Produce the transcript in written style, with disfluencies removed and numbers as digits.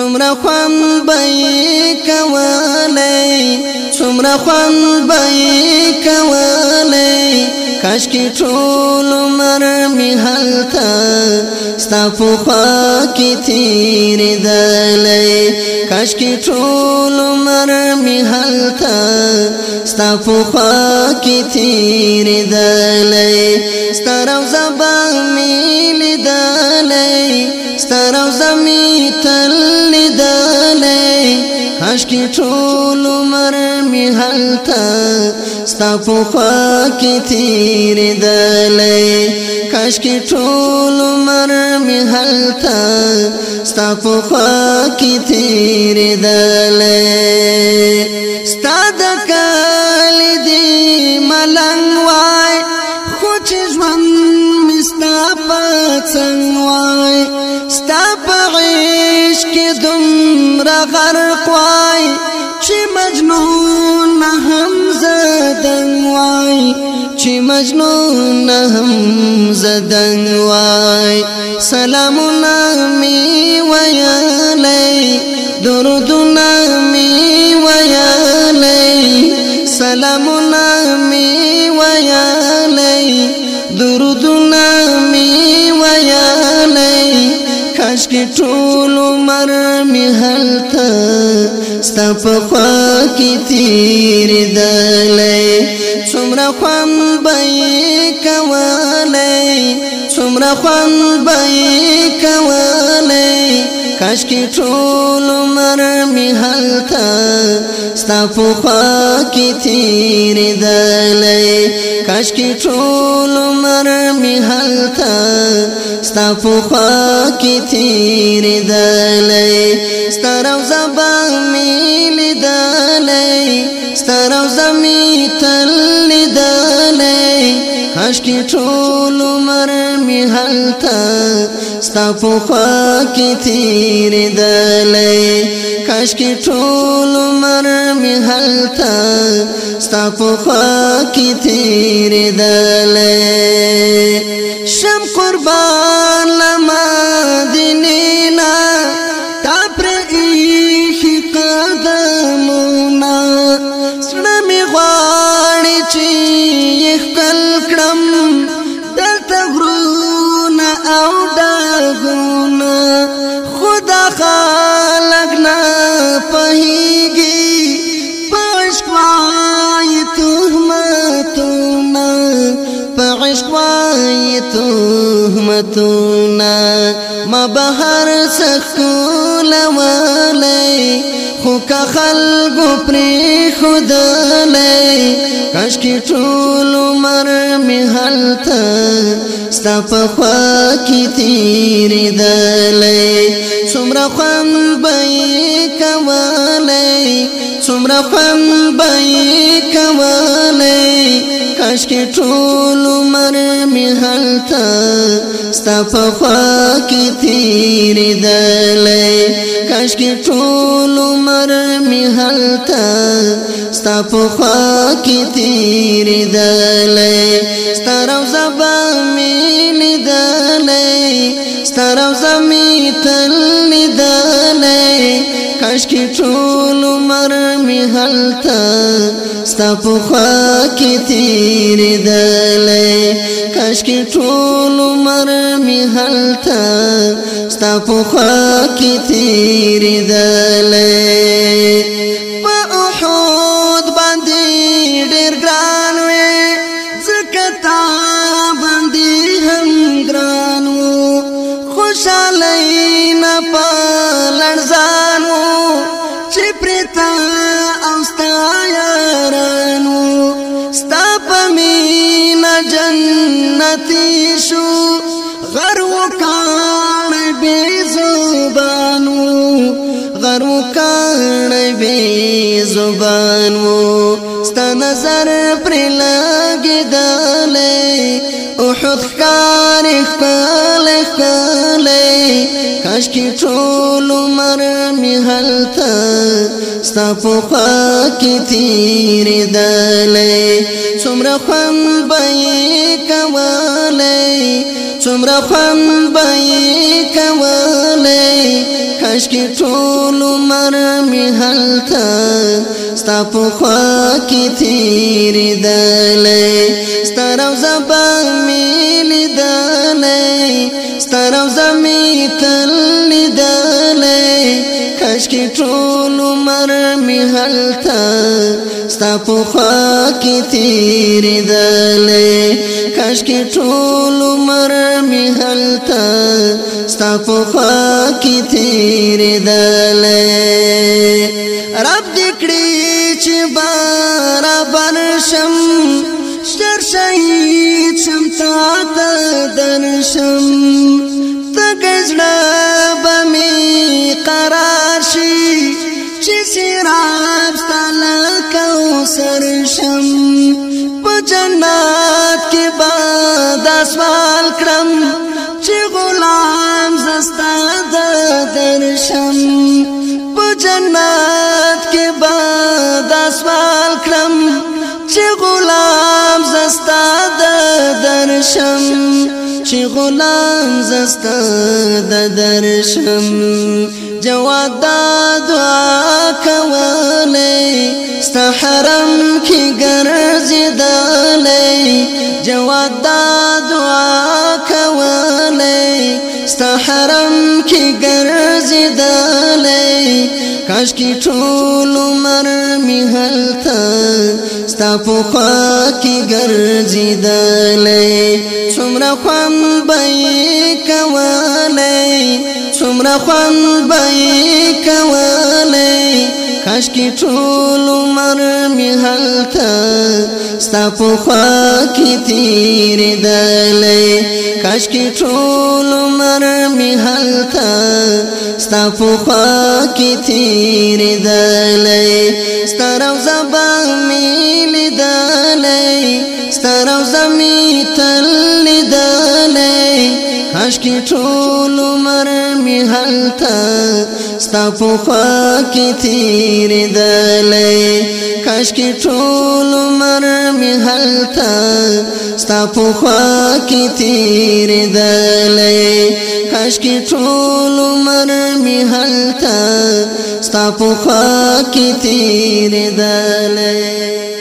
څومره خوند به یې کولی څومره خوند به یې کولی کاشکې ټول عمر مې هلته ستا په خوا کې تېرېدلی کاشکې ټول عمر مې هلته ستا په خوا کې تېرېدلی ستا روضه به مې لیدلی ستا روضه مې تل لیدلی کاشکې ټول عمر مې هلته ستا په خوا کې تېرېدلی کاشکې ټول عمر مې هلته ستا په خوا کې تېرېدلی ستا د کالي دې ملنګ وای خو چې ژوند مې ستا په څنګ وای ستا په عشق کې دومره غرق وای چې مجنون هم زدنګ وای چې مجنون هم زدنګ وای سلامونه مې ویلی درودونه مې ویلی سلامونه مې ویلی درودونه مې ویلی کاشکې ټول عمر مې هلته ستا په خوا کې تېرېدلی څومره خوند به یې کولی څومره خوند به یې کولی کاشکې ټول عمر مې هلته ستا په خوا کې تېرېدلی کاشکې ټول عمر مې هلته ستا په خوا کې تېرېدلی ستا روضه به مې لیدلی ستا روضه مې تل لیدلی کاشکې ټول عمر مې هلته ستا په خوا کې تېرېدلی کاشکې ټول عمر مې هلته ستا په خوا کې تېرېدلی شم قربان لما دینې نه تا پرې ایښي قدمونه زړه مې غواړي چې یې ښکل کړم دلته غرونه او ډاګونه خو دا خلک نه پوهېږي په عشق وایي تهمتونه په عشق وایي تهمتونه ما به هر څه ښکلولی خو که خلکو پرېښودلی کاشکې ټول عمر مې هلته ستا په خوا کې تېرېدلی څومره خوند به یې کولی څومره خوند به یې کولی کاشکې ټول عمر مې هلته ستا په خوا کې تېرېدلی کاشکې ټول عمر مې هلته ستا په خوا کې تېرېدلی ستا روضه به مې لیدلی ستا روضه مې تل لیدلی کاشکې ټول عمر مې هلته ستا په خوا کې تېرېدلی کاشکې ټول عمر مې هلته ستا په خوا کې تېرېدلی په احد باندې ډېر ګران وې ځکه تا باندې هم ګران و خوشحالۍ نه په لړزان و چې پرې تا او ستا یاران و ستا په مینه جنتي شو غر وکاڼی بې زبان و غر وکاڼی بې زبان و ستا نظر پرې لګېدلی احد ښکاري ښکلی ښکلی کاشکې ټول عمر مې هلته ستا په خوا کې تېرېدلی څومره خوند به یې کولی څومره خوند به یې کولی کاشکې ټول عمر مې هلته ستا په خوا کې تېرېدلی ستا روضه به مې لیدلی ستا روضه مې تل لیدلی کاشکې ټول عمر مې هلته ستا په خوا کې تېرېدلی کاشکې ټول عمر مې هلته ستا په خوا کې تېرېدلی رب دې کړي چې برابر شم ژر شهید شم تا ته درشم تږی زړه به مې قرار شي چې سیراب ستا له کوثر شم په جنت کې به دا سوال کړم چې غلام زه ستا د درشم په جنت کې به دا سوال کړم چې غلام زه ستا د درشم چې غلام زه ستا د درشم جواد دا دعا کولی ستا حرم کې ګرځېدلی جواد دا دعا کولی ستا حرم کې ګرځېدلی کاشکې ټول عمر مې هلته ستا په خوا کې ګرځېدلی څومره خوند به یې کولی څومره خوند به یې کولی کاشکې ټول عمر مې هلته ستا په خوا کې تېرېدلی کاشکې ټول عمر مې هلته ستا په خوا کې تېرېدلی ستا روضه به مې لیدلی ستا روضه مې تل لیدلی کاشکې ټول عمر مې هلته ستا په خوا کې تېرېدلی کاشکې ټول عمر مې هلته ستا په خوا کې تېرېدلی کاشکې ټول عمر مې هلته ستا په خوا کې تېرېدلی